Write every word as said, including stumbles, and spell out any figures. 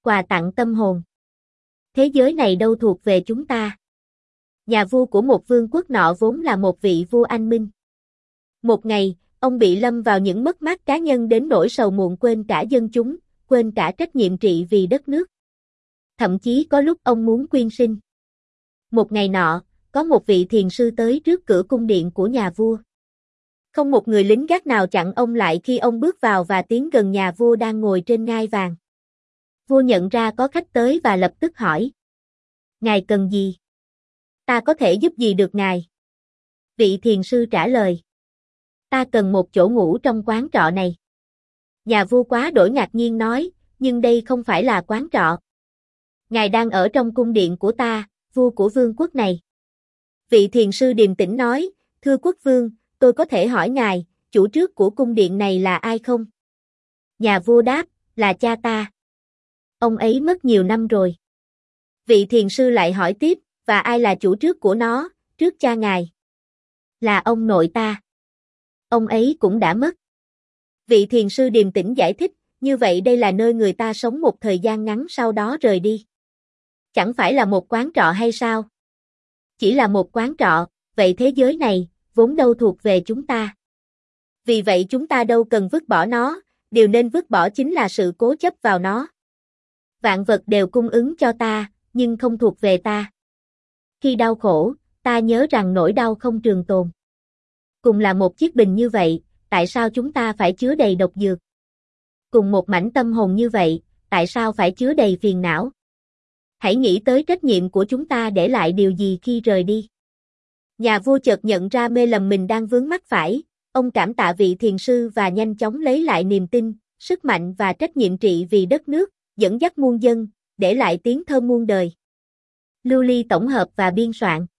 quà tặng tâm hồn. Thế giới này đâu thuộc về chúng ta. Nhà vua của một vương quốc nọ vốn là một vị vua anh minh. Một ngày, ông bị lâm vào những mất mát cá nhân đến nỗi sầu muộn quên cả dân chúng, quên cả trách nhiệm trị vì đất nước. Thậm chí có lúc ông muốn quyên sinh. Một ngày nọ, có một vị thiền sư tới trước cửa cung điện của nhà vua. Không một người lính gác nào chặn ông lại khi ông bước vào và tiến gần nhà vua đang ngồi trên ngai vàng. Vua nhận ra có khách tới và lập tức hỏi: "Ngài cần gì? Ta có thể giúp gì được ngài?" Vị thiền sư trả lời: "Ta cần một chỗ ngủ trong quán trọ này." Nhà vua quá đổi ngạc nhiên nói: "Nhưng đây không phải là quán trọ. Ngài đang ở trong cung điện của ta, vua của vương quốc này." Vị thiền sư điềm tĩnh nói: "Thưa quốc vương, tôi có thể hỏi ngài, chủ trước của cung điện này là ai không?" Nhà vua đáp: "Là cha ta. Ông ấy mất nhiều năm rồi." Vị thiền sư lại hỏi tiếp: "Và ai là chủ trước của nó, trước cha ngài?" "Là ông nội ta. Ông ấy cũng đã mất." Vị thiền sư điềm tĩnh giải thích: "Như vậy đây là nơi người ta sống một thời gian ngắn sau đó rời đi. Chẳng phải là một quán trọ hay sao?" "Chỉ là một quán trọ, vậy thế giới này, vốn đâu thuộc về chúng ta. Vì vậy chúng ta đâu cần vứt bỏ nó, điều nên vứt bỏ chính là sự cố chấp vào nó. Vạn vật đều cung ứng cho ta, nhưng không thuộc về ta. Khi đau khổ, ta nhớ rằng nỗi đau không trường tồn. Cùng là một chiếc bình như vậy, tại sao chúng ta phải chứa đầy độc dược? Cùng một mảnh tâm hồn như vậy, tại sao phải chứa đầy phiền não? Hãy nghĩ tới trách nhiệm của chúng ta để lại điều gì khi rời đi." Nhà vua chợt nhận ra mê lầm mình đang vướng mắc phải, ông cảm tạ vị thiền sư và nhanh chóng lấy lại niềm tin, sức mạnh và trách nhiệm trị vì đất nước, dẫn dắt muôn dân, để lại tiếng thơ muôn đời. Lưu ly tổng hợp và biên soạn